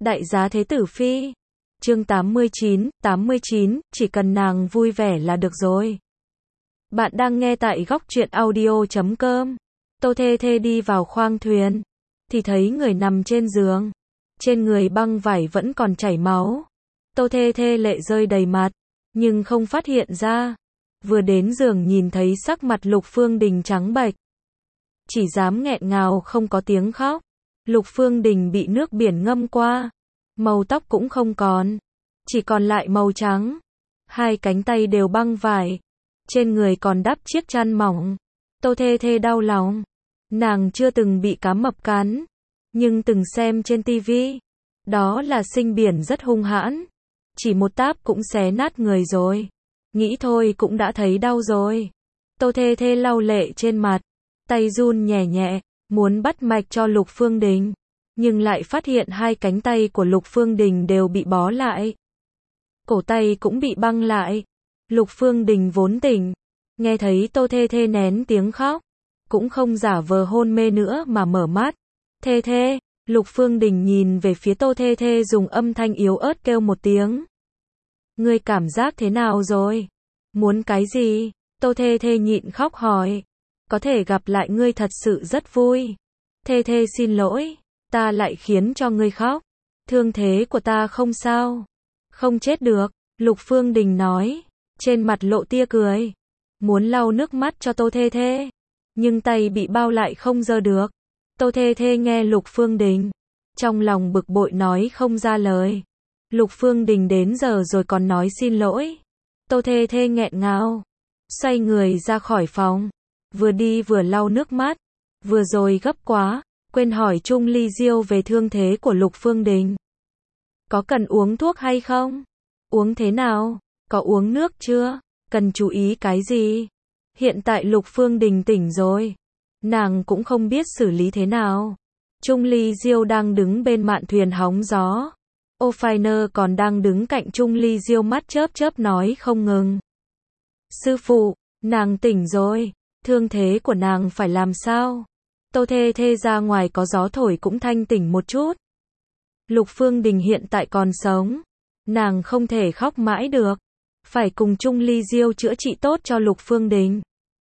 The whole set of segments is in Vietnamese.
Đại giá Thế Tử Phi. Chương 89, chỉ cần nàng vui vẻ là được rồi. Bạn đang nghe tại góc truyện audio.com. Tô Thê Thê đi vào khoang thuyền, thì thấy người nằm trên giường. Trên người băng vải vẫn còn chảy máu. Tô Thê Thê lệ rơi đầy mặt, nhưng không phát hiện ra. Vừa đến giường nhìn thấy sắc mặt Lục Phương Đình trắng bệch. Chỉ dám nghẹn ngào không có tiếng khóc. Lục Phương Đình bị nước biển ngâm qua. Màu tóc cũng không còn. Chỉ còn lại màu trắng. Hai cánh tay đều băng vải. Trên người còn đắp chiếc chăn mỏng. Tô Thê Thê đau lòng. Nàng chưa từng bị cá mập cắn. Nhưng từng xem trên tivi. Đó là sinh biển rất hung hãn. Chỉ một táp cũng xé nát người rồi. Nghĩ thôi cũng đã thấy đau rồi. Tô Thê Thê lau lệ trên mặt. Tay run nhẹ nhẹ, muốn bắt mạch cho Lục Phương Đình. Nhưng lại phát hiện hai cánh tay của Lục Phương Đình đều bị bó lại. Cổ tay cũng bị băng lại. Lục Phương Đình vốn tỉnh. Nghe thấy Tô Thê Thê nén tiếng khóc. Cũng không giả vờ hôn mê nữa mà mở mắt. Thê Thê, Lục Phương Đình nhìn về phía Tô Thê Thê dùng âm thanh yếu ớt kêu một tiếng. Ngươi cảm giác thế nào rồi? Muốn cái gì? Tô Thê Thê nhịn khóc hỏi. Có thể gặp lại ngươi thật sự rất vui. Thê Thê xin lỗi, ta lại khiến cho ngươi khóc. Thương thế của ta không sao. Không chết được, Lục Phương Đình nói. Trên mặt lộ tia cười. Muốn lau nước mắt cho Tô Thê Thê. Nhưng tay bị bao lại không giơ được. Tô Thê Thê nghe Lục Phương Đình. Trong lòng bực bội nói không ra lời. Lục Phương Đình đến giờ rồi còn nói xin lỗi. Tô Thê Thê nghẹn ngào. Xoay người ra khỏi phòng. Vừa đi vừa lau nước mắt. Vừa rồi gấp quá, quên hỏi Trung Ly Diêu về thương thế của Lục Phương Đình. Có cần uống thuốc hay không? Uống thế nào? Có uống nước chưa? Cần chú ý cái gì? Hiện tại Lục Phương Đình tỉnh rồi. Nàng cũng không biết xử lý thế nào. Trung Ly Diêu đang đứng bên mạn thuyền hóng gió. O'Finer còn đang đứng cạnh Trung Ly Diêu mắt chớp chớp nói không ngừng. Sư phụ, nàng tỉnh rồi. Thương thế của nàng phải làm sao? Tô Thê Thê ra ngoài có gió thổi cũng thanh tỉnh một chút. Lục Phương Đình hiện tại còn sống. Nàng không thể khóc mãi được. Phải cùng Trung Ly Diêu chữa trị tốt cho Lục Phương Đình.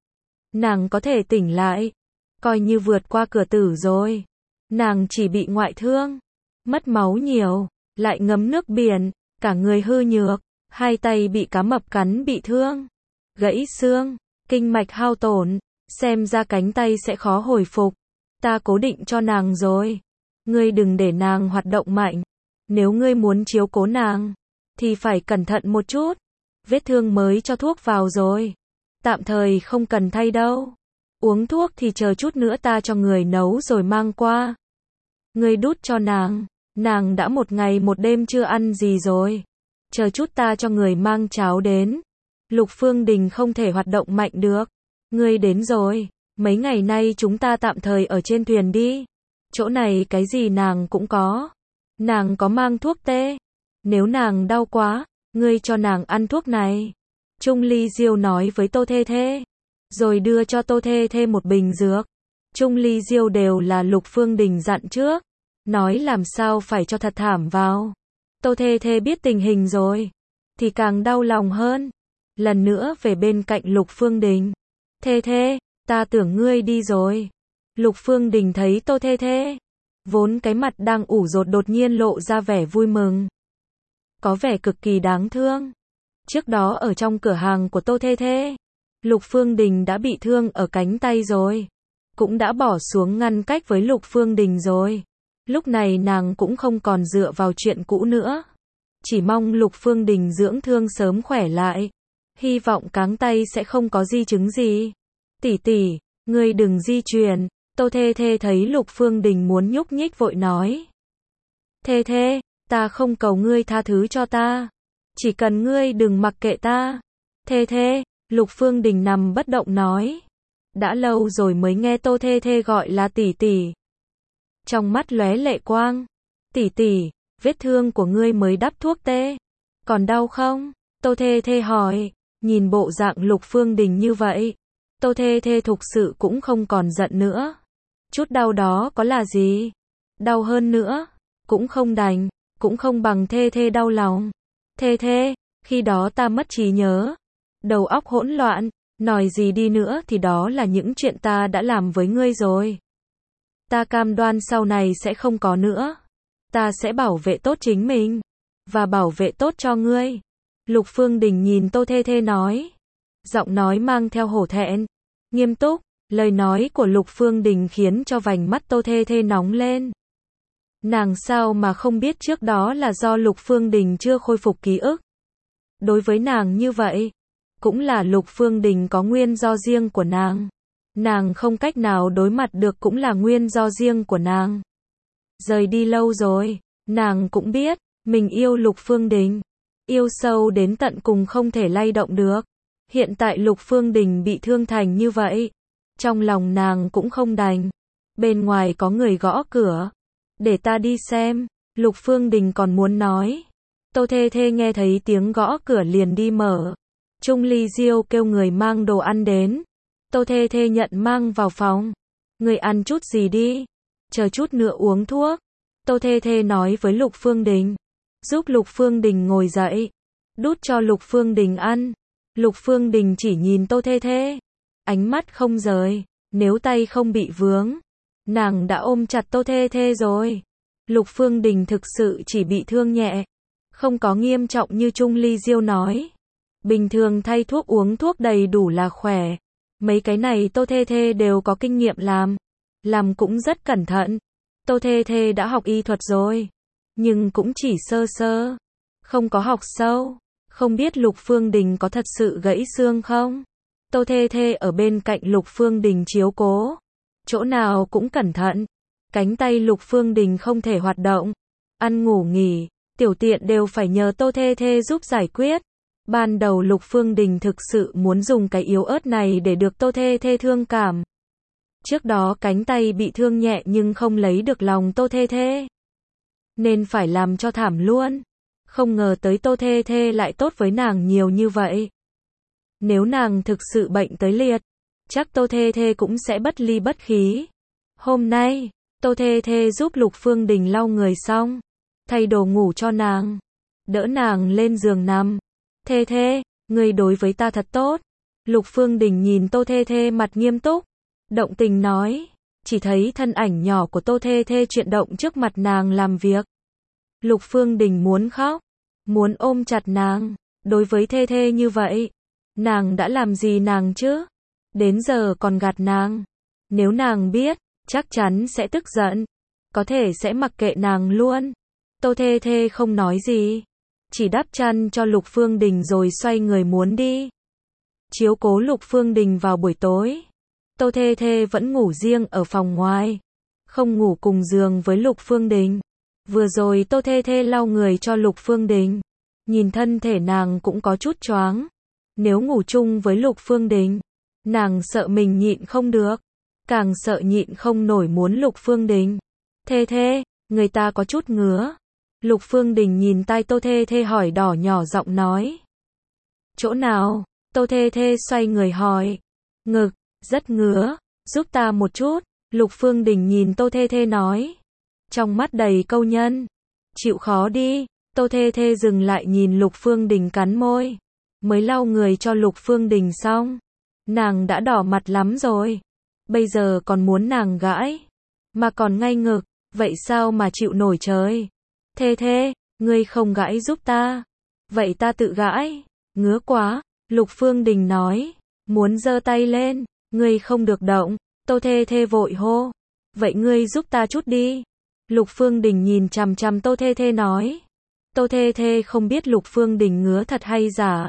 Nàng có thể tỉnh lại. Coi như vượt qua cửa tử rồi. Nàng chỉ bị ngoại thương. Mất máu nhiều. Lại ngấm nước biển. Cả người hư nhược. Hai tay bị cá mập cắn bị thương. Gãy xương. Kinh mạch hao tổn. Xem ra cánh tay sẽ khó hồi phục. Ta cố định cho nàng rồi. Ngươi đừng để nàng hoạt động mạnh. Nếu ngươi muốn chiếu cố nàng, thì phải cẩn thận một chút. Vết thương mới cho thuốc vào rồi. Tạm thời không cần thay đâu. Uống thuốc thì chờ chút nữa ta cho người nấu rồi mang qua. Ngươi đút cho nàng. Nàng đã một ngày một đêm chưa ăn gì rồi. Chờ chút ta cho người mang cháo đến. Lục Phương Đình không thể hoạt động mạnh được. Ngươi đến rồi. Mấy ngày nay chúng ta tạm thời ở trên thuyền đi. Chỗ này cái gì nàng cũng có. Nàng có mang thuốc tê. Nếu nàng đau quá, ngươi cho nàng ăn thuốc này. Trung Ly Diêu nói với Tô Thê Thê. Rồi đưa cho Tô Thê Thê một bình dược. Trung Ly Diêu đều là Lục Phương Đình dặn trước. Nói làm sao phải cho thật thảm vào. Tô Thê Thê biết tình hình rồi. Thì càng đau lòng hơn. Lần nữa về bên cạnh Lục Phương Đình. Thê Thê, ta tưởng ngươi đi rồi. Lục Phương Đình thấy Tô Thê Thê. Vốn cái mặt đang ủ rột đột nhiên lộ ra vẻ vui mừng. Có vẻ cực kỳ đáng thương. Trước đó ở trong cửa hàng của Tô Thê Thê, Lục Phương Đình đã bị thương ở cánh tay rồi. Cũng đã bỏ xuống ngăn cách với Lục Phương Đình rồi. Lúc này nàng cũng không còn dựa vào chuyện cũ nữa. Chỉ mong Lục Phương Đình dưỡng thương sớm khỏe lại. Hy vọng cáng tay sẽ không có di chứng gì. Tỷ tỷ, ngươi đừng di chuyển. Tô Thê Thê thấy Lục Phương Đình muốn nhúc nhích vội nói. Thê Thê, ta không cầu ngươi tha thứ cho ta. Chỉ cần ngươi đừng mặc kệ ta. Thê Thê, Lục Phương Đình nằm bất động nói. Đã lâu rồi mới nghe Tô Thê Thê gọi là tỷ tỷ. Trong mắt lóe lệ quang. Tỷ tỷ, vết thương của ngươi mới đắp thuốc tê. Còn đau không? Tô Thê Thê hỏi. Nhìn bộ dạng Lục Phương Đình như vậy. Tô Thê Thê thực sự cũng không còn giận nữa. Chút đau đó có là gì? Đau hơn nữa. Cũng không đành. cũng không bằng thê thê đau lòng. Thê thê, khi đó ta mất trí nhớ, đầu óc hỗn loạn, nói gì đi nữa thì đó là những chuyện ta đã làm với ngươi rồi. Ta cam đoan sau này sẽ không có nữa. Ta sẽ bảo vệ tốt chính mình, và bảo vệ tốt cho ngươi. Lục Phương Đình nhìn Tô Thê Thê nói. Giọng nói mang theo hổ thẹn, nghiêm túc, lời nói của Lục Phương Đình khiến cho vành mắt Tô Thê Thê nóng lên. Nàng sao mà không biết trước đó là do Lục Phương Đình chưa khôi phục ký ức. Đối với nàng như vậy, cũng là Lục Phương Đình có nguyên do riêng của nàng. Nàng không cách nào đối mặt được cũng là nguyên do riêng của nàng. Rời đi lâu rồi, nàng cũng biết, mình yêu Lục Phương Đình. Yêu sâu đến tận cùng không thể lay động được. Hiện tại Lục Phương Đình bị thương thành như vậy. Trong lòng nàng cũng không đành. Bên ngoài có người gõ cửa. Để ta đi xem. Lục Phương Đình còn muốn nói. Tô Thê Thê nghe thấy tiếng gõ cửa liền đi mở. Trung Ly Diêu kêu người mang đồ ăn đến. Tô Thê Thê nhận mang vào phòng. Người ăn chút gì đi. Chờ chút nữa uống thuốc. Tô Thê Thê nói với Lục Phương Đình. Giúp Lục Phương Đình ngồi dậy. Đút cho Lục Phương Đình ăn. Lục Phương Đình chỉ nhìn Tô Thê Thê. Ánh mắt không rời. Nếu tay không bị vướng, nàng đã ôm chặt Tô Thê Thê rồi. Lục Phương Đình thực sự chỉ bị thương nhẹ. Không có nghiêm trọng như Trung Ly Diêu nói. Bình thường thay thuốc uống thuốc đầy đủ là khỏe. Mấy cái này Tô Thê Thê đều có kinh nghiệm làm. Làm cũng rất cẩn thận. Tô Thê Thê đã học y thuật rồi. Nhưng cũng chỉ sơ sơ. Không có học sâu. Không biết Lục Phương Đình có thật sự gãy xương không? Tô Thê Thê ở bên cạnh Lục Phương Đình chiếu cố. Chỗ nào cũng cẩn thận. Cánh tay Lục Phương Đình không thể hoạt động. Ăn ngủ nghỉ, tiểu tiện đều phải nhờ Tô Thê Thê giúp giải quyết. Ban đầu Lục Phương Đình thực sự muốn dùng cái yếu ớt này để được Tô Thê Thê thương cảm. Trước đó cánh tay bị thương nhẹ nhưng không lấy được lòng Tô Thê Thê. Nên phải làm cho thảm luôn. Không ngờ tới Tô Thê Thê lại tốt với nàng nhiều như vậy. Nếu nàng thực sự bệnh tới liệt, chắc Tô Thê Thê cũng sẽ bất ly bất khí. Hôm nay, Tô Thê Thê giúp Lục Phương Đình lau người xong, thay đồ ngủ cho nàng, đỡ nàng lên giường nằm. Thê Thê, ngươi đối với ta thật tốt. Lục Phương Đình nhìn Tô Thê Thê mặt nghiêm túc, động tình nói, chỉ thấy thân ảnh nhỏ của Tô Thê Thê chuyển động trước mặt nàng làm việc. Lục Phương Đình muốn khóc, muốn ôm chặt nàng, đối với Thê Thê như vậy. Nàng đã làm gì nàng chứ? Đến giờ còn gạt nàng. Nếu nàng biết, chắc chắn sẽ tức giận. Có thể sẽ mặc kệ nàng luôn. Tô Thê Thê không nói gì. Chỉ đắp chăn cho Lục Phương Đình rồi xoay người muốn đi. Chiếu cố Lục Phương Đình vào buổi tối. Tô Thê Thê vẫn ngủ riêng ở phòng ngoài. Không ngủ cùng giường với Lục Phương Đình. Vừa rồi Tô Thê Thê lau người cho Lục Phương Đình. Nhìn thân thể nàng cũng có chút choáng. Nếu ngủ chung với Lục Phương Đình, nàng sợ mình nhịn không được. Càng sợ nhịn không nổi muốn Lục Phương Đình. Thê Thê, người ta có chút ngứa. Lục Phương Đình nhìn tai Tô Thê Thê hỏi đỏ nhỏ giọng nói. Chỗ nào? Tô Thê Thê xoay người hỏi. Ngực, rất ngứa, giúp ta một chút. Lục Phương Đình nhìn Tô Thê Thê nói. Trong mắt đầy câu nhân. Chịu khó đi. Tô Thê Thê dừng lại nhìn Lục Phương Đình cắn môi. Mới lau người cho Lục Phương Đình xong. Nàng đã đỏ mặt lắm rồi. Bây giờ còn muốn nàng gãi. Mà còn ngay ngực. Vậy sao mà chịu nổi trời? Thê Thê, ngươi không gãi giúp ta. Vậy ta tự gãi. Ngứa quá. Lục Phương Đình nói. Muốn giơ tay lên. Ngươi không được động. Tô Thê Thê vội hô. Vậy ngươi giúp ta chút đi. Lục Phương Đình nhìn chằm chằm Tô Thê Thê nói. Tô Thê Thê không biết Lục Phương Đình ngứa thật hay giả.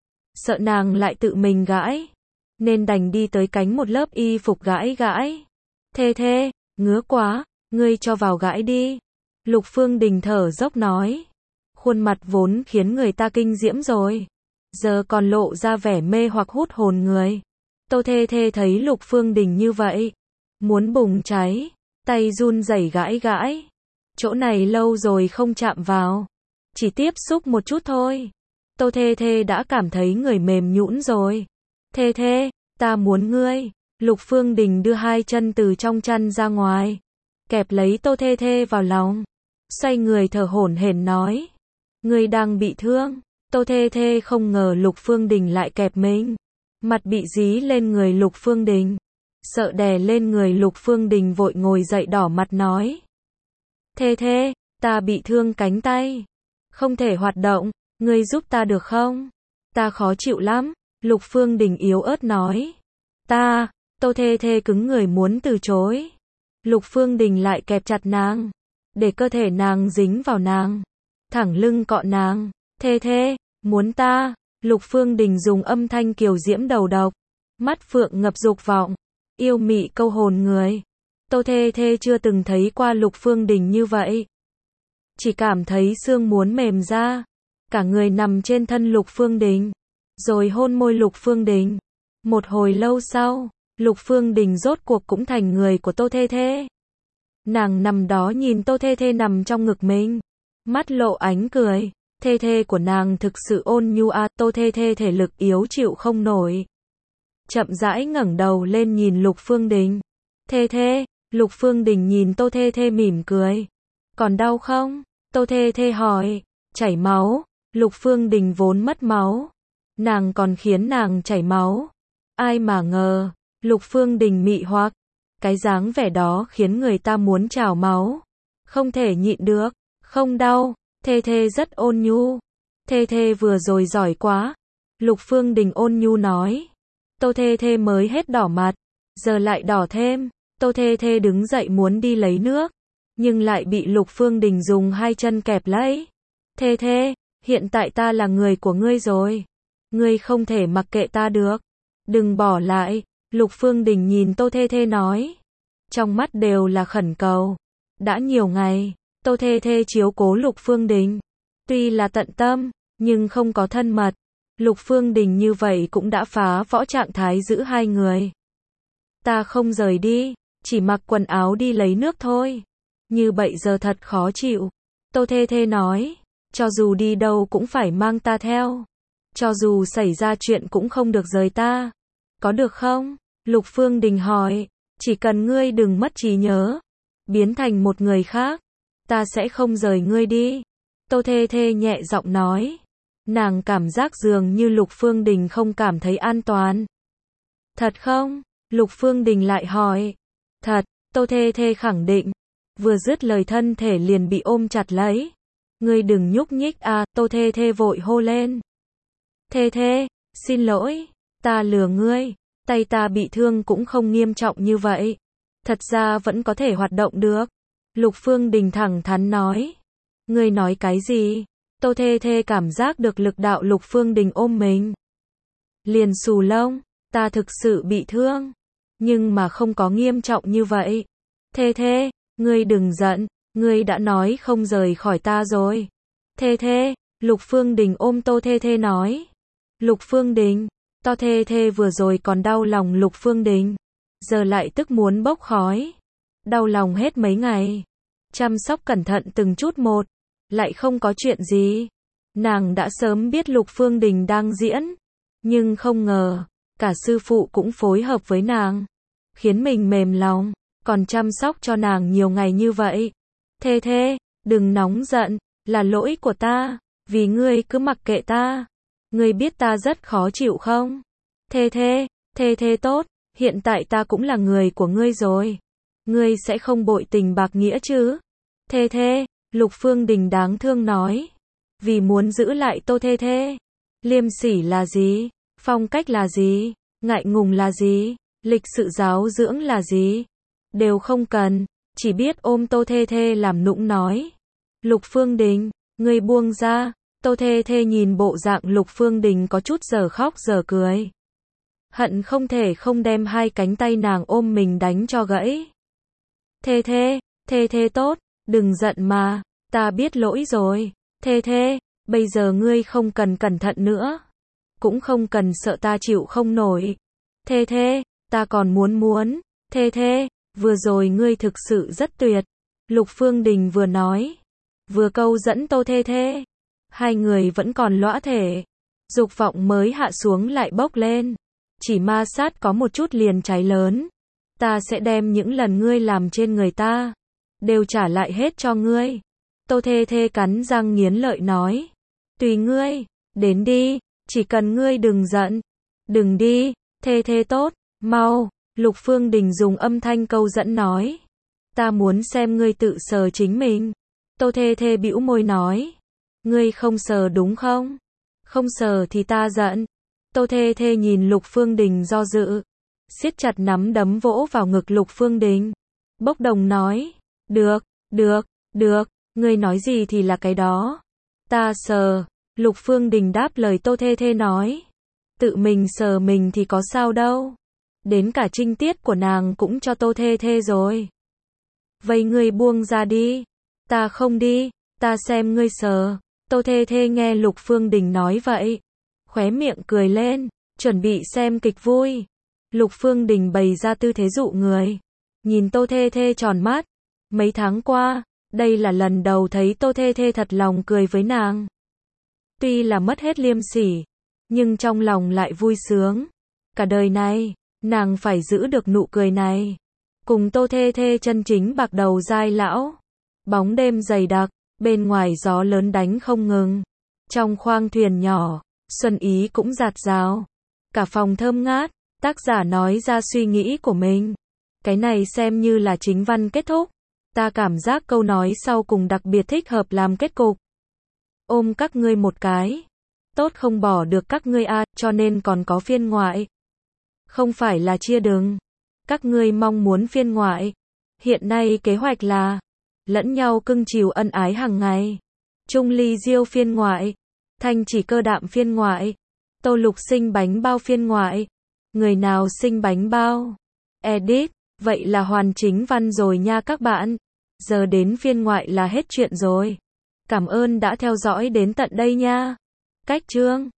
Sợ nàng lại tự mình gãi. Nên đành đi tới cánh một lớp y phục gãi gãi. Thê Thê, ngứa quá, ngươi cho vào gãi đi. Lục Phương Đình thở dốc nói. Khuôn mặt vốn khiến người ta kinh diễm rồi. Giờ còn lộ ra vẻ mê hoặc hút hồn người. Tô Thê Thê thấy Lục Phương Đình như vậy. Muốn bùng cháy. Tay run rẩy gãi gãi. Chỗ này lâu rồi không chạm vào. Chỉ tiếp xúc một chút thôi. Tô Thê Thê đã cảm thấy người mềm nhũn rồi. Thê Thê, ta muốn ngươi. Lục Phương Đình đưa hai chân từ trong chăn ra ngoài. Kẹp lấy Tô Thê Thê vào lòng. xoay người thở hổn hển nói. Ngươi đang bị thương. Tô Thê Thê không ngờ Lục Phương Đình lại kẹp mình. Mặt bị dí lên người Lục Phương Đình. Sợ đè lên người Lục Phương Đình vội ngồi dậy đỏ mặt nói. Thê Thê, ta bị thương cánh tay. Không thể hoạt động, ngươi giúp ta được không? Ta khó chịu lắm, Lục Phương Đình yếu ớt nói. Tô Thê Thê cứng người muốn từ chối. Lục Phương Đình lại kẹp chặt nàng, để cơ thể nàng dính vào nàng, thẳng lưng cọ nàng. Thê Thê, muốn ta? Lục Phương Đình dùng âm thanh kiều diễm đầu độc, mắt phượng ngập dục vọng, yêu mị câu hồn người. Tô Thê Thê chưa từng thấy qua Lục Phương Đình như vậy. Chỉ cảm thấy xương muốn mềm ra, cả người nằm trên thân Lục Phương Đình, rồi hôn môi Lục Phương Đình. Một hồi lâu sau, Lục Phương Đình rốt cuộc cũng thành người của Tô Thê Thê. Nàng nằm đó nhìn Tô Thê Thê nằm trong ngực mình, mắt lộ ánh cười. Thê Thê của nàng thực sự ôn nhu a. Tô Thê Thê thể lực yếu chịu không nổi, chậm rãi ngẩng đầu lên nhìn Lục Phương Đình. Thê Thê. Lục Phương Đình nhìn Tô Thê Thê mỉm cười. Còn đau không? Tô Thê Thê hỏi. Chảy máu. Lục Phương Đình vốn mất máu, nàng còn khiến nàng chảy máu. Ai mà ngờ, Lục Phương Đình mị hoặc, cái dáng vẻ đó khiến người ta muốn trào máu. Không thể nhịn được. Không đau. Thê Thê rất ôn nhu. Thê Thê vừa rồi giỏi quá. Lục Phương Đình ôn nhu nói. Tô Thê Thê mới hết đỏ mặt, giờ lại đỏ thêm. Tô Thê Thê đứng dậy muốn đi lấy nước, nhưng lại bị Lục Phương Đình dùng hai chân kẹp lấy. Thê Thê, hiện tại ta là người của ngươi rồi. Ngươi không thể mặc kệ ta được. Đừng bỏ lại. Lục Phương Đình nhìn Tô Thê Thê nói. Trong mắt đều là khẩn cầu. Đã nhiều ngày, Tô Thê Thê chiếu cố Lục Phương Đình. Tuy là tận tâm, nhưng không có thân mật. Lục Phương Đình như vậy cũng đã phá vỡ trạng thái giữa hai người. Ta không rời đi, chỉ mặc quần áo đi lấy nước thôi. Như vậy giờ thật khó chịu. Tô Thê Thê nói. Cho dù đi đâu cũng phải mang ta theo. Cho dù xảy ra chuyện cũng không được rời ta. Có được không? Lục Phương Đình hỏi. Chỉ cần ngươi đừng mất trí nhớ, biến thành một người khác, ta sẽ không rời ngươi đi. Tô Thê Thê nhẹ giọng nói. Nàng cảm giác dường như Lục Phương Đình không cảm thấy an toàn. Thật không? Lục Phương Đình lại hỏi. Thật. Tô Thê Thê khẳng định. Vừa dứt lời thân thể liền bị ôm chặt lấy. Ngươi đừng nhúc nhích à. Tô Thê Thê vội hô lên. Thê Thê, xin lỗi, ta lừa ngươi. Tay ta bị thương cũng không nghiêm trọng như vậy. Thật ra vẫn có thể hoạt động được. Lục Phương Đình thẳng thắn nói. Ngươi nói cái gì? Tô Thê Thê cảm giác được lực đạo Lục Phương Đình ôm mình. Liền xù lông. Ta thực sự bị thương, nhưng mà không có nghiêm trọng như vậy. Thê Thê, ngươi đừng giận, ngươi đã nói không rời khỏi ta rồi. Thê Thê. Lục Phương Đình ôm Tô Thê Thê nói. Lục Phương Đình. Tô Thê Thê vừa rồi còn đau lòng Lục Phương Đình, giờ lại tức muốn bốc khói. Đau lòng hết mấy ngày, chăm sóc cẩn thận từng chút một, lại không có chuyện gì. Nàng đã sớm biết Lục Phương Đình đang diễn, nhưng không ngờ, cả sư phụ cũng phối hợp với nàng, khiến mình mềm lòng, còn chăm sóc cho nàng nhiều ngày như vậy. Thê Thê, đừng nóng giận, là lỗi của ta, vì ngươi cứ mặc kệ ta. Ngươi biết ta rất khó chịu không? Thê Thê, Thê Thê tốt, hiện tại ta cũng là người của ngươi rồi. Ngươi sẽ không bội tình bạc nghĩa chứ? Thê Thê. Lục Phương Đình đáng thương nói. Vì muốn giữ lại Tô Thê Thê. Liêm sỉ là gì? Phong cách là gì? Ngại ngùng là gì? Lịch sự giáo dưỡng là gì? Đều không cần, chỉ biết ôm Tô Thê Thê làm nũng nói. Lục Phương Đình, ngươi buông ra. Tô Thê Thê nhìn bộ dạng Lục Phương Đình có chút giờ khóc giờ cười. Hận không thể không đem hai cánh tay nàng ôm mình đánh cho gãy. Thê Thê, Thê Thê tốt, đừng giận mà, ta biết lỗi rồi. Thê Thê, bây giờ ngươi không cần cẩn thận nữa, cũng không cần sợ ta chịu không nổi. Thê Thê, ta còn muốn. Thê Thê, vừa rồi ngươi thực sự rất tuyệt. Lục Phương Đình vừa nói, vừa câu dẫn Tô Thê Thê. Hai người vẫn còn lõa thể, dục vọng mới hạ xuống lại bốc lên. Chỉ ma sát có một chút liền cháy lớn. Ta sẽ đem những lần ngươi làm trên người ta đều trả lại hết cho ngươi. Tô Thê Thê cắn răng nghiến lợi nói. Tùy ngươi, đến đi, chỉ cần ngươi đừng giận. Đừng đi, Thê Thê tốt, mau, Lục Phương Đình dùng âm thanh câu dẫn nói. Ta muốn xem ngươi tự sờ chính mình. Tô Thê Thê bĩu môi nói. Ngươi không sờ đúng không? Không sờ thì ta giận. Tô Thê Thê nhìn Lục Phương Đình do dự. Siết chặt nắm đấm vỗ vào ngực Lục Phương Đình. Bốc đồng nói. Được, được, được, ngươi nói gì thì là cái đó. Ta sờ. Lục Phương Đình đáp lời Tô Thê Thê nói. Tự mình sờ mình thì có sao đâu. Đến cả trinh tiết của nàng cũng cho Tô Thê Thê rồi. Vậy ngươi buông ra đi. Ta không đi, ta xem ngươi sờ. Tô Thê Thê nghe Lục Phương Đình nói vậy. Khóe miệng cười lên, chuẩn bị xem kịch vui. Lục Phương Đình bày ra tư thế dụ người. Nhìn Tô Thê Thê tròn mắt. Mấy tháng qua, đây là lần đầu thấy Tô Thê Thê thật lòng cười với nàng. Tuy là mất hết liêm sỉ, nhưng trong lòng lại vui sướng. Cả đời này, nàng phải giữ được nụ cười này. Cùng Tô Thê Thê chân chính bạc đầu dai lão. Bóng đêm dày đặc, bên ngoài gió lớn đánh không ngừng. Trong khoang thuyền nhỏ, xuân ý cũng rạt rào. Cả phòng thơm ngát, tác giả nói ra suy nghĩ của mình. Cái này xem như là chính văn kết thúc. Ta cảm giác câu nói sau cùng đặc biệt thích hợp làm kết cục. Ôm các ngươi một cái. Tốt không bỏ được các ngươi a, cho nên còn có phiên ngoại. Không phải là chia đừng. Các ngươi mong muốn phiên ngoại. Hiện nay kế hoạch là lẫn nhau cưng chiều ân ái hàng ngày. Trung ly diêu phiên ngoại. Thanh chỉ cơ đạm phiên ngoại. Tô Lục sinh bánh bao phiên ngoại. Người nào sinh bánh bao? Edit. Vậy là hoàn chính văn rồi nha các bạn. Giờ đến phiên ngoại là hết chuyện rồi. Cảm ơn đã theo dõi đến tận đây nha. Cách chương